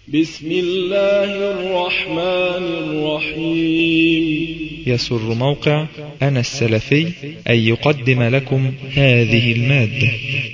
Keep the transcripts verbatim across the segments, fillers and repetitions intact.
بسم الله الرحمن الرحيم. يسر موقع أنا السلفي أن يقدم لكم هذه المادة.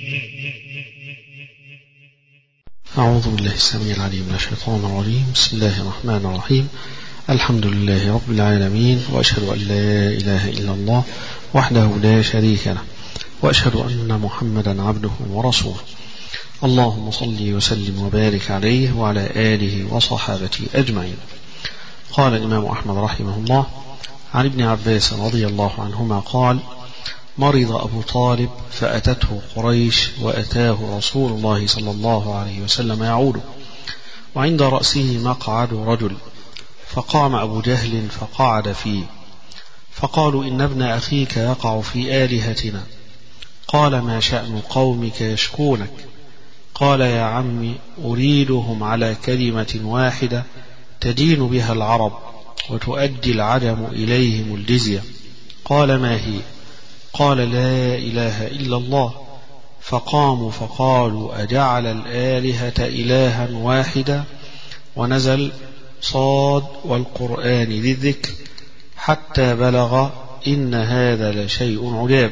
أعوذ بالله السميع العليم من الشيطان الرجيم. بسم الله الرحمن الرحيم. الحمد لله رب العالمين، وأشهد أن لا إله إلا الله وحده لا شريك له، وأشهد أن محمدا عبده ورسوله. اللهم صل وسلم وبارك عليه وعلى آله وصحابته أجمعين. قال الإمام أحمد رحمه الله عن ابن عباس رضي الله عنهما قال: مرض أبو طالب فأتته قريش وأتاه رسول الله صلى الله عليه وسلم يعوده، وعند رأسه مقعد رجل، فقام أبو جهل فقعد فيه، فقالوا: إن ابن أخيك يقع في آلهتنا. قال: ما شأن قومك يشكونك؟ قال: يا عم، أريدهم على كلمة واحدة تدين بها العرب وتؤدي العجم إليهم الجزية. قال: ما هي؟ قال: لا إله إلا الله. فقاموا فقالوا: أجعل الآلهة إلها واحدا؟ ونزل صاد والقرآن ذي الذكر حتى بلغ إن هذا لشيء عجاب.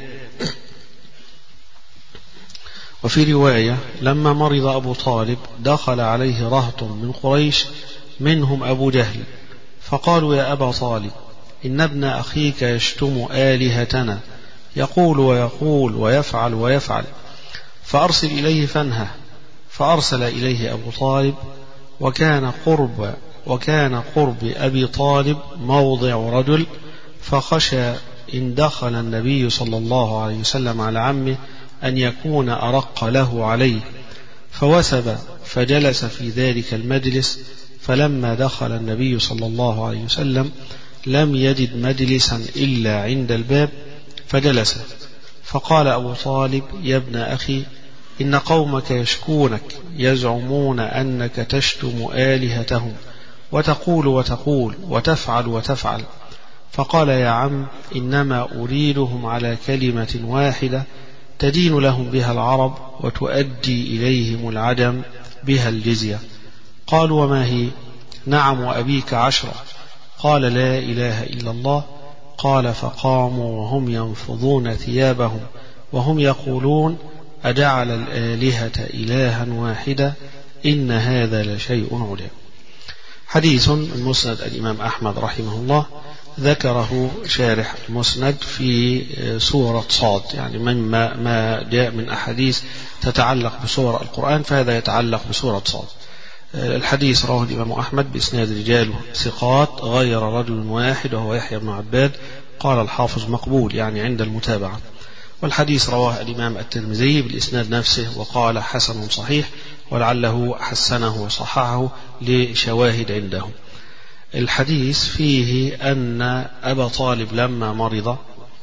وفي رواية: لما مرض أبو طالب دخل عليه رهط من قريش منهم أبو جهل، فقالوا: يا أبا طالب، إن ابن أخيك يشتم آلهتنا، يقول ويقول ويفعل ويفعل، فأرسل إليه فانهه. فأرسل إليه أبو طالب، وكان قرب وكان قرب أبي طالب موضع رجل، فخشى إن دخل النبي صلى الله عليه وسلم على عمه أن يكون أرق له عليه، فوثب فجلس في ذلك المجلس. فلما دخل النبي صلى الله عليه وسلم لم يجد مجلسا إلا عند الباب فجلس. فقال أبو طالب: يا ابن أخي، إن قومك يشكونك، يزعمون أنك تشتم آلهتهم وتقول وتقول وتفعل وتفعل. فقال: يا عم، إنما أريدهم على كلمة واحدة تدين لهم بها العرب وتؤدي إليهم العجم بها الجزية. قالوا: وما هي؟ نعم، وأبيك عشرة. قال: لا إله إلا الله. قال: فقاموا وهم ينفضون ثيابهم وهم يقولون: أجعل الآلهة إلها واحدة؟ إن هذا لشيء عجاب. حديث المسند الإمام أحمد رحمه الله ذكره شارح المسند في سورة صاد، يعني مما ما جاء من أحاديث تتعلق بسور القرآن فهذا يتعلق بسورة صاد. الحديث رواه الإمام أحمد بإسناد رجاله ثقات غير رجل واحد وهو يحيى بن عباد. قال الحافظ مقبول، يعني عند المتابعة. والحديث رواه الإمام الترمذي بالإسناد نفسه وقال حسن صحيح، ولعله حسنه وصححه لشواهد عنده. الحديث فيه أن أبا طالب لما مرض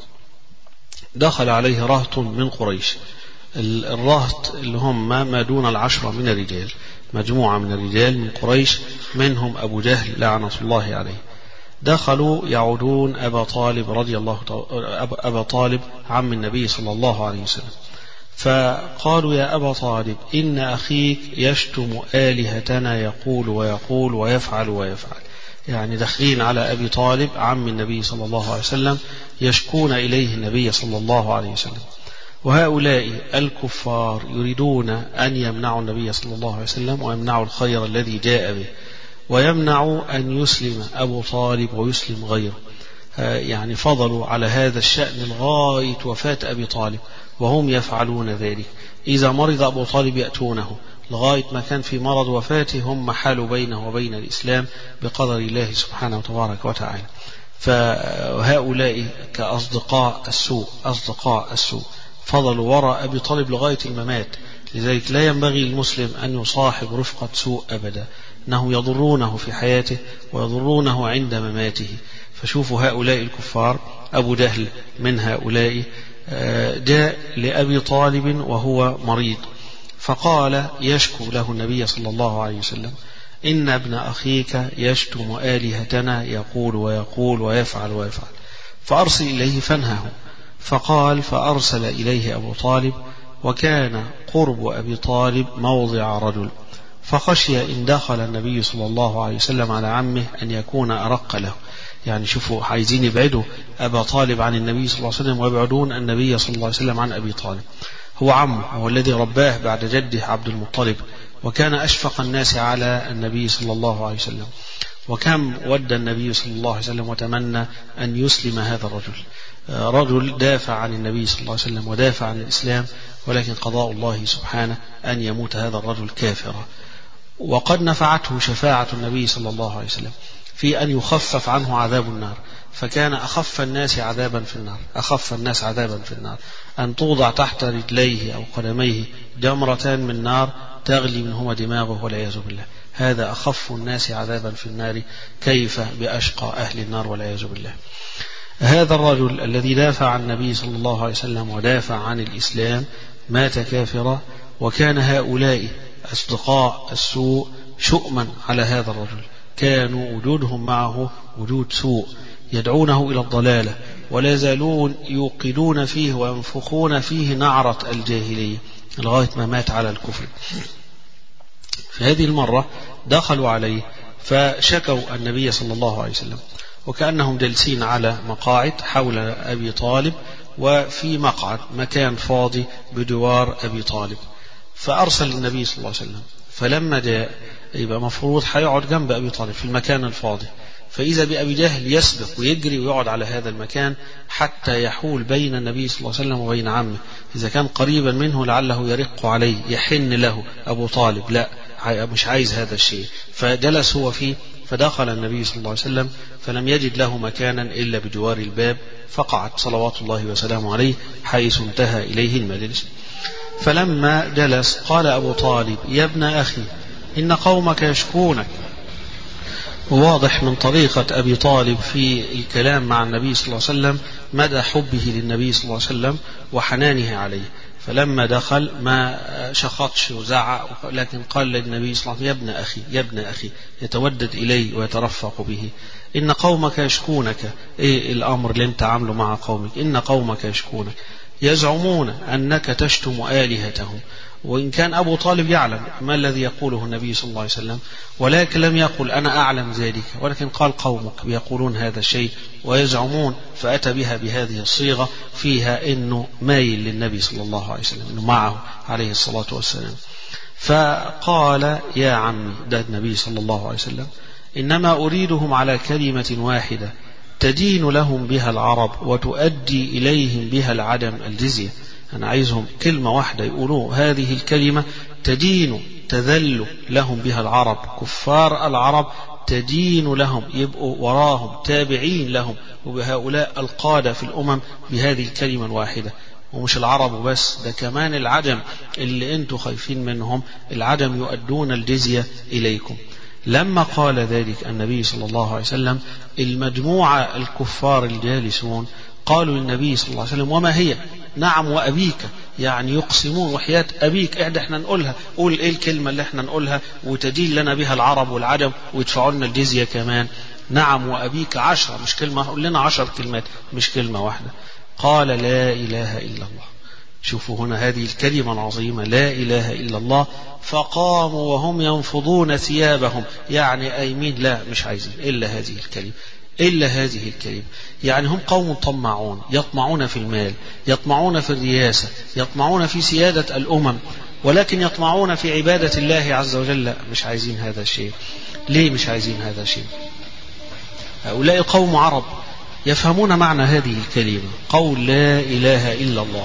دخل عليه رهط من قريش. الرهط اللي هم ما دون العشرة من الرجال، مجموعة من الرجال من قريش منهم أبو جهل لعنة الله عليه، دخلوا يعودون أبا طالب رضي الله أبا طالب عم النبي صلى الله عليه وسلم. فقالوا: يا أبا طالب، إن أخيك يشتم آلهتنا، يقول ويقول ويفعل ويفعل. يعني داخلين على أبي طالب عم النبي صلى الله عليه وسلم يشكون إليه النبي صلى الله عليه وسلم. وهؤلاء الكفار يريدون أن يمنعوا النبي صلى الله عليه وسلم ويمنعوا الخير الذي جاء به، ويمنعوا أن يسلم أبو طالب ويسلم غيره. يعني فضلوا على هذا الشأن لغاية وفاة أبي طالب وهم يفعلون ذلك. إذا مرض أبو طالب يأتونه لغاية ما كان في مرض وفاته هم حالوا بينه وبين الإسلام بقدر الله سبحانه وتبارك وتعالى. فهؤلاء كأصدقاء السوء أصدقاء السوء فضلوا وراء أبي طالب لغاية الممات. لذلك لا ينبغي المسلم أن يصاحب رفقة سوء أبدا، أنهم يضرونه في حياته ويضرونه عند مماته. فشوفوا هؤلاء الكفار، أبو جهل من هؤلاء جاء لأبي طالب وهو مريض، فقال يشكو له النبي صلى الله عليه وسلم: إن ابن أخيك يشتم آلهتنا، يقول ويقول ويفعل ويفعل، فأرسل إليه فانهه. فقال: فأرسل إليه أبو طالب، وكان قرب أبي طالب موضع رجل، فخشي إن دخل النبي صلى الله عليه وسلم على عمه أن يكون أرق له. يعني شوفوا عايزين يبعدوا أبا طالب عن النبي صلى الله عليه وسلم ويبعدون النبي صلى الله عليه وسلم عن أبي طالب. هو عمه، هو الذي رباه بعد جده عبد المطلب، وكان أشفق الناس على النبي صلى الله عليه وسلم، وكم ود النبي صلى الله عليه وسلم وتمنى أن يسلم هذا الرجل. رجل دافع عن النبي صلى الله عليه وسلم ودافع عن الإسلام، ولكن قضاء الله سبحانه أن يموت هذا الرجل كافرا. وقد نفعته شفاعة النبي صلى الله عليه وسلم في أن يخفف عنه عذاب النار، فكان أخف الناس عذابا في النار أخف الناس عذابا في النار أن توضع تحت رجليه أو قدميه جمرتان من نار تغلي منهما دماغه والعياذ بالله. هذا أخف الناس عذابا في النار، كيف بأشقى أهل النار والعياذ بالله. هذا الرجل الذي دافع عن النبي صلى الله عليه وسلم ودافع عن الإسلام مات كافرا، وكان هؤلاء أصدقاء السوء شؤما على هذا الرجل، كانوا وجودهم معه وجود سوء، يدعونه إلى الضلالة ولا يزالون يوقدون فيه وينفخون فيه نعرة الجاهلية لغاية ما مات على الكفر. في هذه المرة دخلوا عليه فشكوا النبي صلى الله عليه وسلم، وكأنهم جالسين على مقاعد حول أبي طالب، وفي مقعد مكان فاضي بجوار أبي طالب، فأرسل النبي صلى الله عليه وسلم. فلما جاء يبقى مفروض هيقعد جنب أبي طالب في المكان الفاضي، فإذا بأبي جهل يسبق ويجري ويقعد على هذا المكان حتى يحول بين النبي صلى الله عليه وسلم وبين عمه. إذا كان قريبا منه لعله يرق عليه يحن له أبو طالب، لا مش عايز هذا الشيء، فجلس هو فيه. فدخل النبي صلى الله عليه وسلم فلم يجد له مكانا إلا بجوار الباب، فقعد صلوات الله وسلامه عليه حيث انتهى إليه المجلس. فلما جلس قال أبو طالب: يا ابن أخي إن قومك يشكونك. وواضح من طريقة أبي طالب في الكلام مع النبي صلى الله عليه وسلم مدى حبه للنبي صلى الله عليه وسلم وحنانه عليه. فلما دخل ما شخطش وزعق، لكن قال للنبي صلى الله عليه وسلم: يا ابن أخي يا ابن أخي، يتودد إليه ويترفق به. إن قومك يشكونك. إيه الأمر اللي أنت عامله مع قومك؟ إن قومك يشكونك يزعمون أنك تشتم آلهتهم. وإن كان أبو طالب يعلم ما الذي يقوله النبي صلى الله عليه وسلم، ولكن لم يقل أنا أعلم ذلك، ولكن قال قومك يقولون هذا الشيء ويزعمون، فأتى بها بهذه الصيغة فيها إنه مايل للنبي صلى الله عليه وسلم، إنه معه عليه الصلاة والسلام. فقال: يا عمي، ده النبي صلى الله عليه وسلم، إنما أريدهم على كلمة واحدة تدين لهم بها العرب وتؤدي إليهم بها العدم الجزية. أنا عايزهم كلمة واحدة يقولوا هذه الكلمة تدين تذل لهم بها العرب، كفار العرب تدين لهم، يبقوا وراهم تابعين لهم، وبهؤلاء القادة في الأمم بهذه الكلمة الواحدة. ومش العرب بس، ده كمان العجم اللي انتوا خايفين منهم، العجم يؤدون الجزية إليكم. لما قال ذلك النبي صلى الله عليه وسلم، المجموعة الكفار الجالسون قالوا للنبي صلى الله عليه وسلم: وما هي؟ نعم وأبيك، يعني يقسمون وحياة أبيك إحدى احنا نقولها، قول إيه الكلمة اللي احنا نقولها وتدين لنا بها العرب والعجم ويدفعوا لنا الجزية كمان. نعم وأبيك عشرة، مش كلمة، قول لنا عشر كلمات مش كلمة واحدة. قال: لا إله إلا الله. شوفوا هنا هذه الكلمة العظيمة، لا إله إلا الله. فقاموا وهم ينفضون ثيابهم، يعني أيمين، لا مش عايزين إلا هذه الكلمة، إلا هذه الكلمة. يعني هم قوم طمعون، يطمعون في المال، يطمعون في الرياسة، يطمعون في سيادة الأمم، ولكن يطمعون في عبادة الله عز وجل. مش عايزين هذا الشيء. ليه مش عايزين هذا الشيء؟ هؤلاء قوم عرب يفهمون معنى هذه الكلمة، قول لا إله إلا الله،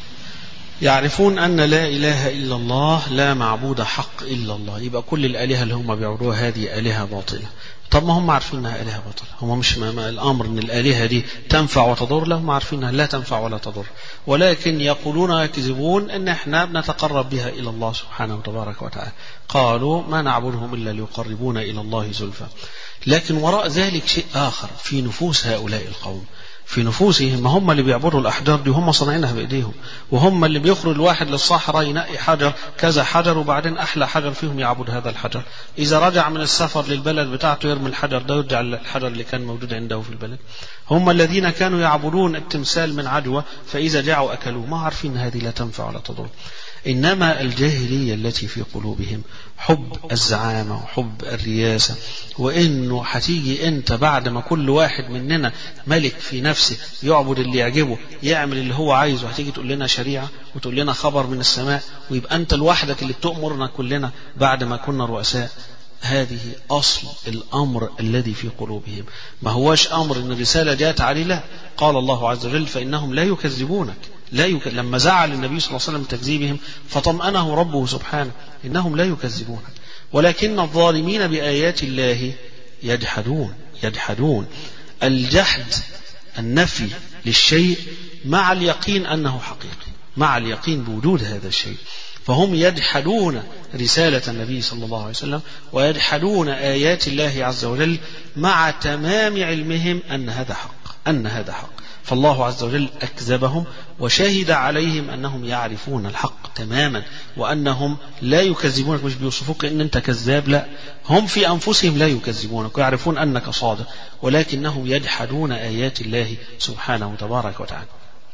يعرفون أن لا إله إلا الله لا معبود حق إلا الله، يبقى كل الآلهة اللي هم بيعبدوها هذه آلهة باطلة. طب ما هم عارفين أنها آلهة باطلة، هم مش ما الأمر أن الآلهة دي تنفع وتضر، لا هم عارفين أنها لا تنفع ولا تضر، ولكن يقولون ويكذبون أن احنا بنتقرب بها إلى الله سبحانه وتبارك وتعالى. قالوا: ما نعبدهم إلا ليقربونا إلى الله زلفى. لكن وراء ذلك شيء آخر في نفوس هؤلاء القوم، في نفوسهم. ما هم اللي بيعبدوا الأحجار دي، هم صنعينها بإيديهم، وهم اللي بيخرج الواحد للصحراء ينقي حجر كذا حجر، وبعدين أحلى حجر فيهم يعبد هذا الحجر. إذا رجع من السفر للبلد بتاعته يرمي يرمي الحجر ده يرجع الحجر اللي كان موجود عنده في البلد. هم الذين كانوا يعبدون التمثال من عجوة فإذا جاعوا أكلوه، ما عارفين هذه لا تنفع ولا تضر. إنما الجاهلية التي في قلوبهم حب الزعامة وحب الرياسة، وإنه هتيجي أنت بعد ما كل واحد مننا ملك في نفسه يعبد اللي يعجبه يعمل اللي هو عايزه، هتيجي تقول لنا شريعة وتقول لنا خبر من السماء ويبقى أنت لوحدك اللي بتؤمرنا كلنا بعد ما كنا رؤساء. هذه أصل الأمر الذي في قلوبهم، ما هوش أمر إن الرسالة جاءت عليه، لا. قال الله عز وجل فإنهم لا يكذبونك، لا يك... لما زعل النبي صلى الله عليه وسلم تكذيبهم فطمأنه ربه سبحانه، إنهم لا يكذبونك ولكن الظالمين بآيات الله يجحدون. يجحدون الجحد النفي للشيء مع اليقين أنه حقيقي، مع اليقين بوجود هذا الشيء. فهم يجحدون رسالة النبي صلى الله عليه وسلم ويجحدون آيات الله عز وجل مع تمام علمهم أن هذا حق، أن هذا حق. فالله عز وجل أكذبهم وشهد عليهم أنهم يعرفون الحق تماما وأنهم لا يكذبونك. مش بيوصفوك أن أنت كذاب، لا، هم في أنفسهم لا يكذبونك ويعرفون أنك صادق، ولكنهم يجحدون آيات الله سبحانه وتبارك وتعالى.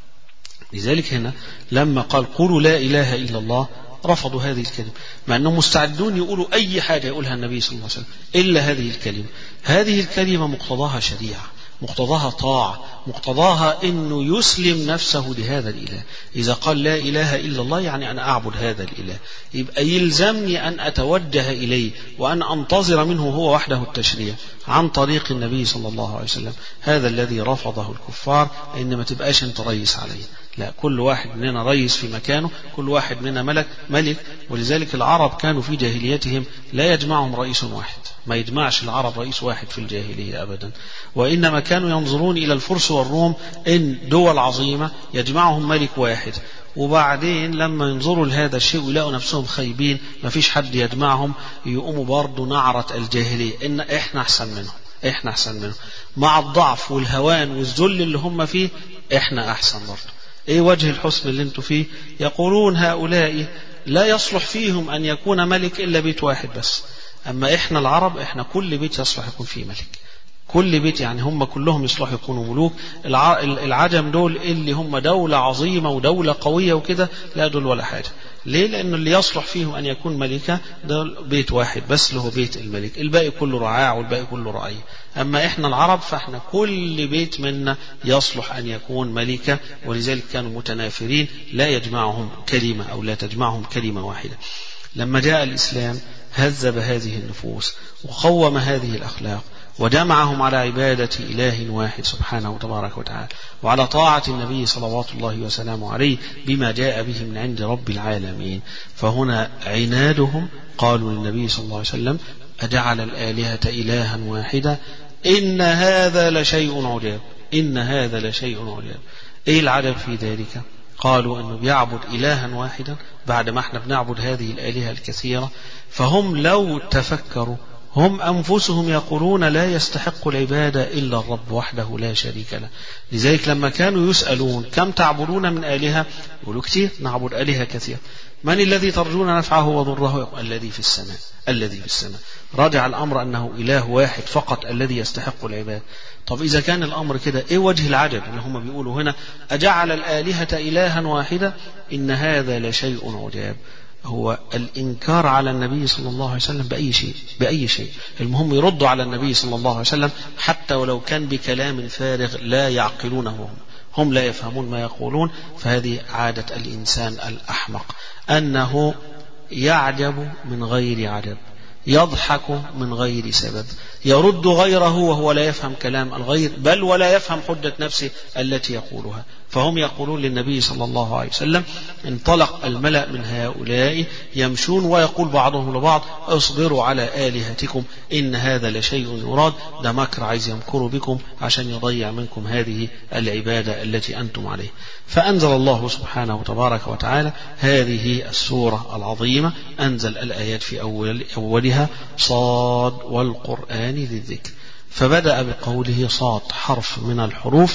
لذلك هنا لما قال قولوا لا إله إلا الله رفضوا هذه الكلمة، مع أنهم مستعدون يقولوا أي حاجة يقولها النبي صلى الله عليه وسلم إلا هذه الكلمة. هذه الكلمة مقتضاها شريعة، مقتضاها طاعة، مقتضاها أنه يسلم نفسه لهذا الإله. إذا قال لا إله إلا الله يعني أنا أعبد هذا الإله، يبقى يلزمني أن أتوجه إليه وأن أنتظر منه هو وحده التشريع عن طريق النبي صلى الله عليه وسلم. هذا الذي رفضه الكفار، إن ما تبقاش أنت رئيس عليه، لا، كل واحد مننا رئيس في مكانه، كل واحد مننا ملك ملك. ولذلك العرب كانوا في جاهليتهم لا يجمعهم رئيس واحد، ما يجمعش العرب رئيس واحد في الجاهلية أبدا، وإنما كانوا ينظرون إلى الفرس والروم إن دول عظيمة يجمعهم ملك واحد، وبعدين لما ينظروا لهذا الشيء ويلاقوا نفسهم خايبين ما فيش حد يجمعهم، يقوموا برضو نعرة الجاهلية إن إحنا أحسن منهم، إحنا أحسن منهم، مع الضعف والهوان والذل اللي هم فيه إحنا أحسن برضو. إيه وجه الحسن اللي انتوا فيه؟ يقولون هؤلاء لا يصلح فيهم أن يكون ملك إلا بيت واحد بس، أما إحنا العرب إحنا كل بيت يصلح يكون فيه ملك، كل بيت، يعني هم كلهم يصلحوا يكونوا ملوك. العجم دول اللي هم دولة عظيمة ودولة قوية وكده، لا دول ولا حاجة. ليه؟ لأن اللي يصلح فيهم أن يكون ملكة ده بيت واحد بس له بيت الملك، الباقي كله رعاع والباقي كله رعية. أما إحنا العرب فإحنا كل بيت منا يصلح أن يكون ملكة، ولذلك كانوا متنافرين لا يجمعهم كلمة أو لا تجمعهم كلمة واحدة. لما جاء الإسلام هذب هذه النفوس وقوم هذه الأخلاق وجمعهم على عبادة إله واحد سبحانه وتبارك وتعالى، وعلى طاعة النبي صلوات الله وسلامه عليه بما جاء به من عند رب العالمين. فهنا عنادهم قالوا للنبي صلى الله عليه وسلم أجعل الآلهة إلها واحدة إن هذا لشيء عجاب، إن هذا لشيء عجاب. إيه العجب في ذلك؟ قالوا أنه بيعبد إلها واحدا بعد ما احنا بنعبد هذه الآلهة الكثيرة. فهم لو تفكروا هم أنفسهم يقولون لا يستحق العبادة إلا الرب وحده لا شريك له. لذلك لما كانوا يسألون كم تعبدون من آلهة يقولوا كثير، نعبد آلهة كثير. من الذي ترجون نفعه وضره؟ الذي في السماء، الذي في السماء. رجع الأمر أنه إله واحد فقط الذي يستحق العبادة. طب إذا كان الأمر كده إيه وجه العجب إن هم بيقولوا هنا أجعل الآلهة إلها واحدة إن هذا لشيء عجاب؟ هو الإنكار على النبي صلى الله عليه وسلم بأي شيء، بأي شيء. المهم يردوا على النبي صلى الله عليه وسلم حتى ولو كان بكلام فارغ لا يعقلونه هم, هم لا يفهمون ما يقولون. فهذه عادة الإنسان الأحمق أنه يعجب من غير عجب، يضحك من غير سبب، يرد غيره وهو لا يفهم كلام الغير بل ولا يفهم حجة نفسه التي يقولها. فهم يقولون للنبي صلى الله عليه وسلم انطلق الملأ من هؤلاء يمشون ويقول بعضهم لبعض اصبروا على آلهتكم إن هذا لشيء يراد، ده مكر عايز يمكروا بكم عشان يضيع منكم هذه العبادة التي أنتم عليه. فأنزل الله سبحانه وتبارك وتعالى هذه السورة العظيمة، أنزل الآيات في أول أولها صاد والقرآن ذي الذكر. فبدأ بقوله صاد حرف من الحروف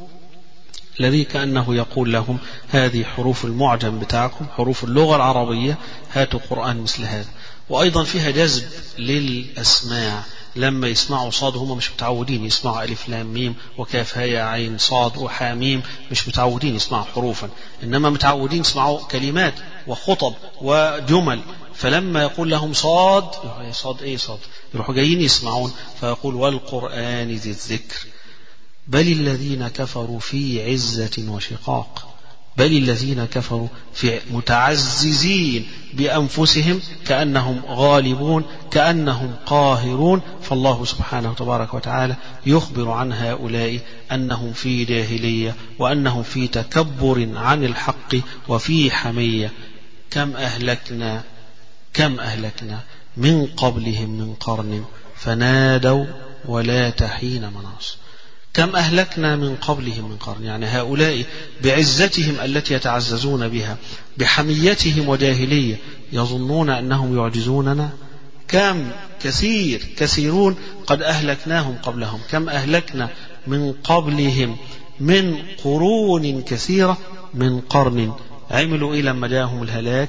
الذي كأنه يقول لهم هذه حروف المعجم بتاعكم، حروف اللغة العربية، هاتوا قرآن مثل هذا. وأيضا فيها جذب للأسماع، لما يسمعوا صاد هم مش متعودين يسمعوا ألف لام ميم وكاف هاء عين صاد وحاميم، مش متعودين يسمعوا حروفا، إنما متعودين يسمعوا كلمات وخطب وجمل. فلما يقول لهم صاد، صاد إيه صاد، يروحوا جايين يسمعون، فيقول والقرآن ذي الذكر بل الذين كفروا في عزة وشقاق. بل الذين كفروا في متعززين بأنفسهم كأنهم غالبون كأنهم قاهرون. فالله سبحانه تبارك وتعالى يخبر عن هؤلاء أنهم في جاهلية وأنهم في تكبر عن الحق وفي حمية. كم أهلكنا كم أهلكنا من قبلهم من قرن فنادوا ولا تحين مناص. كم أهلكنا من قبلهم من قرن، يعني هؤلاء بعزتهم التي يتعززون بها بحميتهم وجاهلية يظنون أنهم يعجزوننا. كم كثير كثيرون قد أهلكناهم قبلهم. كم أهلكنا من قبلهم من قرون كثيرة من قرن عملوا إيه لما جاءهم الهلاك؟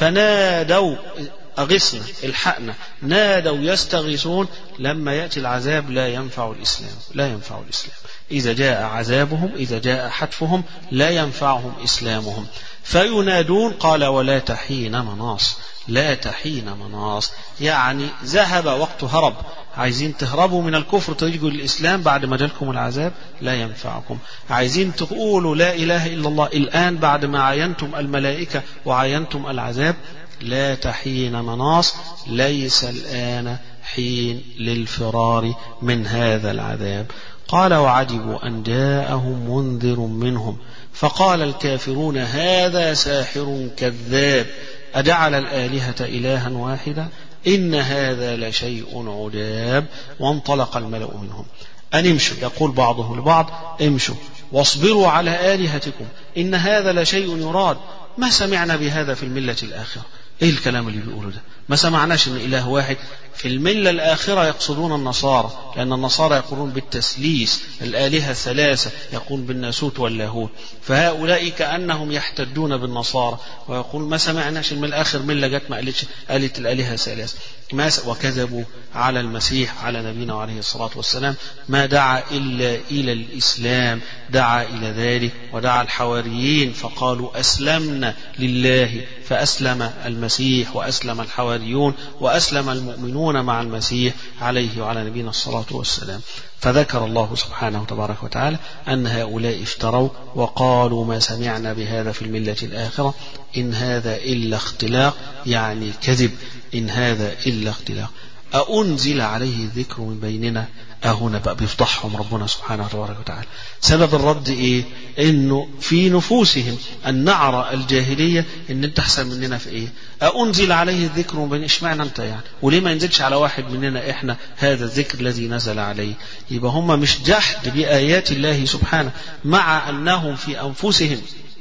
فنادوا أغثنا الحقنا، نادوا يستغيثون. لما يأتي العذاب لا ينفع الإسلام، لا ينفع الإسلام. إذا جاء عذابهم، إذا جاء حتفهم، لا ينفعهم إسلامهم. فينادون قال ولا تحين مناص. لا تحين مناص يعني ذهب وقت هرب. عايزين تهربوا من الكفر تيجوا للإسلام بعد ما جالكم العذاب، لا ينفعكم. عايزين تقولوا لا إله إلا الله الآن بعد ما عاينتم الملائكة وعاينتم العذاب، لا تحين مناص. ليس الآن حين للفرار من هذا العذاب. قال وعجبوا أن جاءهم منذر منهم فقال الكافرون هذا ساحر كذاب أجعل الآلهة إلها واحدا إن هذا لشيء عجاب. وانطلق الملأ منهم أن امشوا، يقول بعضهم لبعض امشوا واصبروا على آلهتكم إن هذا لشيء يراد ما سمعنا بهذا في الملة الآخرة. ايه الكلام اللي بيقوله ده؟ ما سمعناش ان اله واحد. في الملة الآخرة يقصدون النصارى، لأن النصارى يقولون بالتثليث، الآلهة ثلاثة، يقول بالناسوت واللاهوت. فهؤلاء كأنهم يحتدون بالنصارى ويقول ما سمعناش من الآخر ملة جت ما قالتش قالت الآلهة ثلاثة. وكذبوا على المسيح على نبينا عليه الصلاة والسلام، ما دعا إلا إلى الإسلام، دعا إلى ذلك. ودعا الحواريين فقالوا أسلمنا لله، فأسلم المسيح وأسلم الحواريون وأسلم المؤمنون مع المسيح عليه وعلى نبينا الصلاة والسلام. فذكر الله سبحانه تبارك وتعالى أن هؤلاء افتروا وقالوا ما سمعنا بهذا في الملة الآخرة إن هذا إلا اختلاق، يعني كذب، إن هذا إلا اختلاق. أأنزل عليه الذكر من بيننا؟ أهنا بقى بيفضحهم ربنا سبحانه تبارك وتعالى. سبب الرد إيه؟ إنه في نفوسهم النعرة الجاهلية إن أنت أحسن مننا في إيه؟ أأنزل عليه الذكر من بين، إشمعنى أنت يعني؟ وليه ما ينزلش على واحد مننا إحنا هذا الذكر الذي نزل عليه؟ يبقى هم مش جحد بآيات الله سبحانه مع أنهم في أنفسهم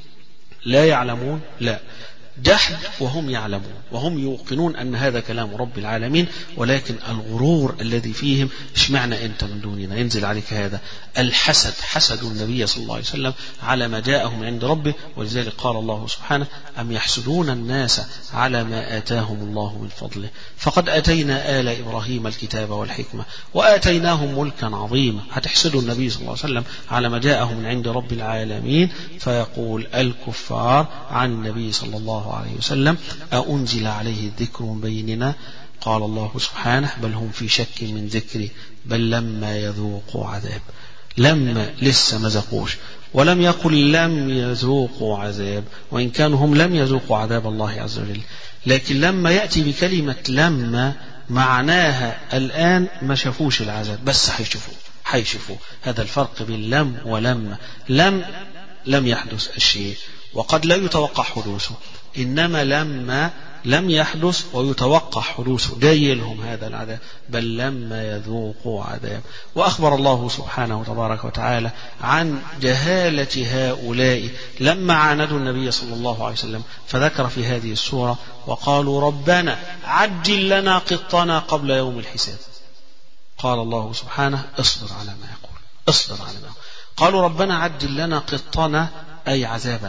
لا يعلمون، لا، جحد وهم يعلمون وهم يوقنون أن هذا كلام رب العالمين، ولكن الغرور الذي فيهم اشمعنى أنت من دوننا ينزل عليك هذا. الحسد، حسد النبي صلى الله عليه وسلم على ما جاءهم عند ربه. ولذلك قال الله سبحانه أم يحسدون الناس على ما آتاهم الله من فضله فقد أتينا آل إبراهيم الكتاب والحكمة وآتيناهم ملكا عظيما. هتحسدوا النبي صلى الله عليه وسلم على ما جاءهم من عند رب العالمين. فيقول الكفار عن النبي صلى الله عليه وسلم أأنزل عليه الذكر من بيننا؟ قال الله سبحانه بل هم في شك من ذكري بل لما يذوقوا عذاب. لما لسه ما ذاقوش، ولم يقل لم يذوقوا عذاب، وإن كانوا هم لم يذوقوا عذاب الله عز وجل، لكن لما يأتي بكلمة لما معناها الآن ما شافوش العذاب بس حيشوفوا حيشوفوا. هذا الفرق بين لم ولما. لم لم يحدث الشيء وقد لا يتوقع حدوثه، إنما لما لم يحدث ويتوقع حدوثه جاي لهم هذا العذاب بل لما يذوقوا عذاب. وأخبر الله سبحانه تبارك وتعالى عن جهالة هؤلاء لما عاندوا النبي صلى الله عليه وسلم، فذكر في هذه السورة وقالوا ربنا عجل لنا قطنا قبل يوم الحساب. قال الله سبحانه اصبر على ما يقول، اصبر على ما يقول. قالوا ربنا عجل لنا قطنا أي عذابنا،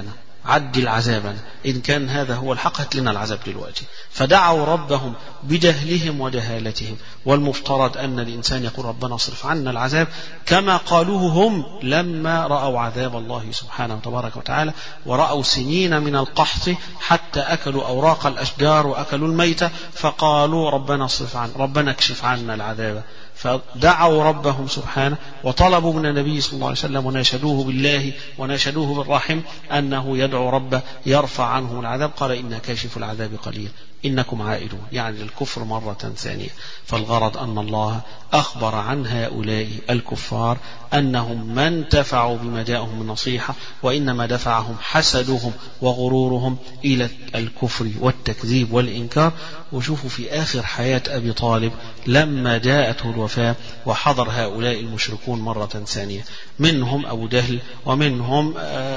عدل عذابنا، إن كان هذا هو الحق هات لنا العذاب دلوقتي. فدعوا ربهم بجهلهم وجهالتهم، والمفترض أن الإنسان يقول ربنا اصرف عنا العذاب كما قالوه هم لما رأوا عذاب الله سبحانه وتبارك وتعالى، ورأوا سنين من القحط حتى أكلوا أوراق الأشجار وأكلوا الميتة، فقالوا ربنا اصرف عنا، ربنا اكشف عنا العذاب. فدعوا ربهم سبحانه وطلبوا من النبي صلى الله عليه وسلم وناشدوه بالله وناشدوه بالرحم أنه يدعو ربه يرفع عنه العذاب. قال إن كاشف العذاب قليل إنكم عائدون، يعني الكفر مرة ثانية. فالغرض أن الله أخبر عن هؤلاء الكفار أنهم ما انتفعوا بما جاءهم من نصيحة، وإنما دفعهم حسدهم وغرورهم إلى الكفر والتكذيب والإنكار. وشوفوا في آخر حياة أبي طالب لما جاءته الوفاة وحضر هؤلاء المشركون مرة ثانية، منهم أبو جهل ومنهم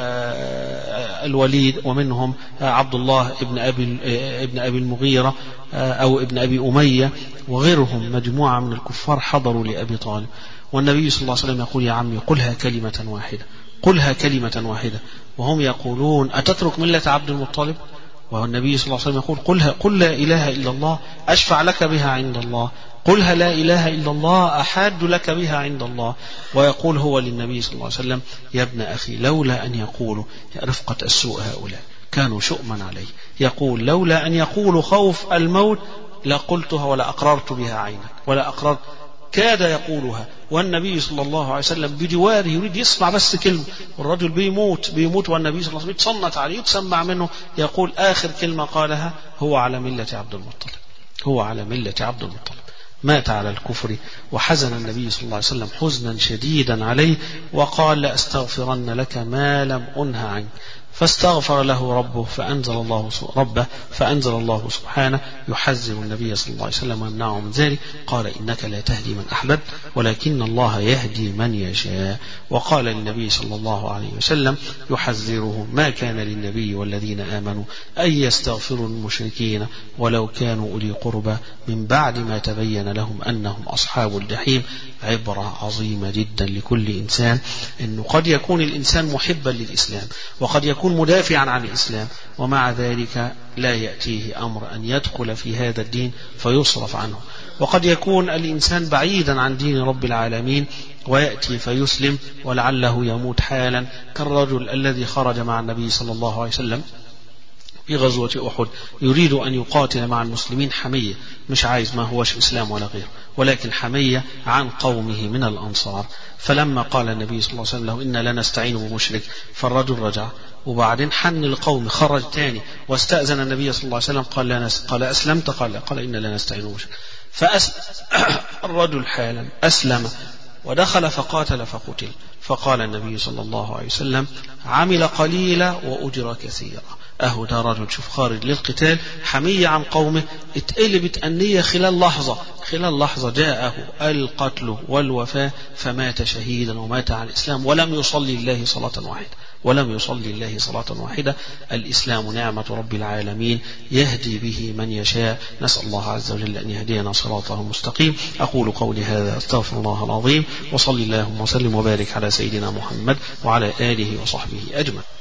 الوليد ومنهم عبد الله ابن أبي ابن أبي المغيرة أو ابن أبي أمية وغيرهم، مجموعة من الكفار حضروا لأبي طالب، والنبي صلى الله عليه وسلم يقول يا عمي قلها كلمة واحدة، قلها كلمة واحدة، وهم يقولون أتترك ملة عبد المطلب؟ والنبي صلى الله عليه وسلم يقول قلها، قل لا إله إلا الله أشفع لك بها عند الله، قلها لا إله إلا الله أحاد لك بها عند الله. ويقول هو للنبي صلى الله عليه وسلم يا ابن أخي لولا أن يقولوا رفقة السوء هؤلاء كانوا شؤما عليه، يقول لولا أن يقولوا خوف الموت لقلتها ولا أقررت بها عينك ولا أقررت، كاد يقولها والنبي صلى الله عليه وسلم بجواره يريد يسمع بس كلمة، والرجل بيموت بيموت والنبي صلى الله عليه وسلم يتصنت عليه يتسمع منه، يقول آخر كلمة قالها هو على ملة عبد المطلب، هو على ملة عبد المطلب. مات على الكفر، وحزن النبي صلى الله عليه وسلم حزنا شديدا عليه، وقال لأستغفرن لك ما لم أنه عنك. فاستغفر له ربه فأنزل الله ربه فأنزل الله سبحانه يحذر النبي صلى الله عليه وسلم ويمنعه من ذلك، قال إنك لا تهدي من أحببت ولكن الله يهدي من يشاء. وقال للنبي صلى الله عليه وسلم يحذره ما كان للنبي والذين آمنوا أن يستغفروا المشركين ولو كانوا أولي قربى من بعد ما تبين لهم أنهم أصحاب الجحيم. عبرة عظيمة جدا لكل إنسان، أنه قد يكون الإنسان محبا للإسلام وقد يكون مدافعا عن الإسلام، ومع ذلك لا يأتيه أمر أن يدخل في هذا الدين فيصرف عنه، وقد يكون الإنسان بعيدا عن دين رب العالمين ويأتي فيسلم ولعله يموت حالا، كالرجل الذي خرج مع النبي صلى الله عليه وسلم في غزوة أحد يريد أن يقاتل مع المسلمين حمية، مش عايز ما هوش إسلام ولا غيره، ولكن حمية عن قومه من الأنصار. فلما قال النبي صلى الله عليه وسلم له إن لا نستعين بمشرك، فالرجل رجع، وبعدين حن القوم خرج تاني واستأذن النبي صلى الله عليه وسلم، قال لا نس... قال أسلمت؟ قال لا. قال إن لا نستعين بمشرك. فأسلم الرجل حالا، أسلم ودخل فقاتل فقتل. فقال النبي صلى الله عليه وسلم عمل قليلا وأجر كثيرا. أهو ده رجل شوف خارج للقتال حمية عن قومه، اتقلبت النية خلال لحظة، خلال لحظة جاءه القتل والوفاة فمات شهيدا ومات على الإسلام ولم يصلي الله صلاة واحدة، ولم يصلي الله صلاة واحدة. الإسلام نعمة رب العالمين يهدي به من يشاء، نسأل الله عز وجل أن يهدينا صراطه المستقيم. أقول قولي هذا أستغفر الله العظيم، وصلي اللهم وسلم وبارك على سيدنا محمد وعلى آله وصحبه أجمعين.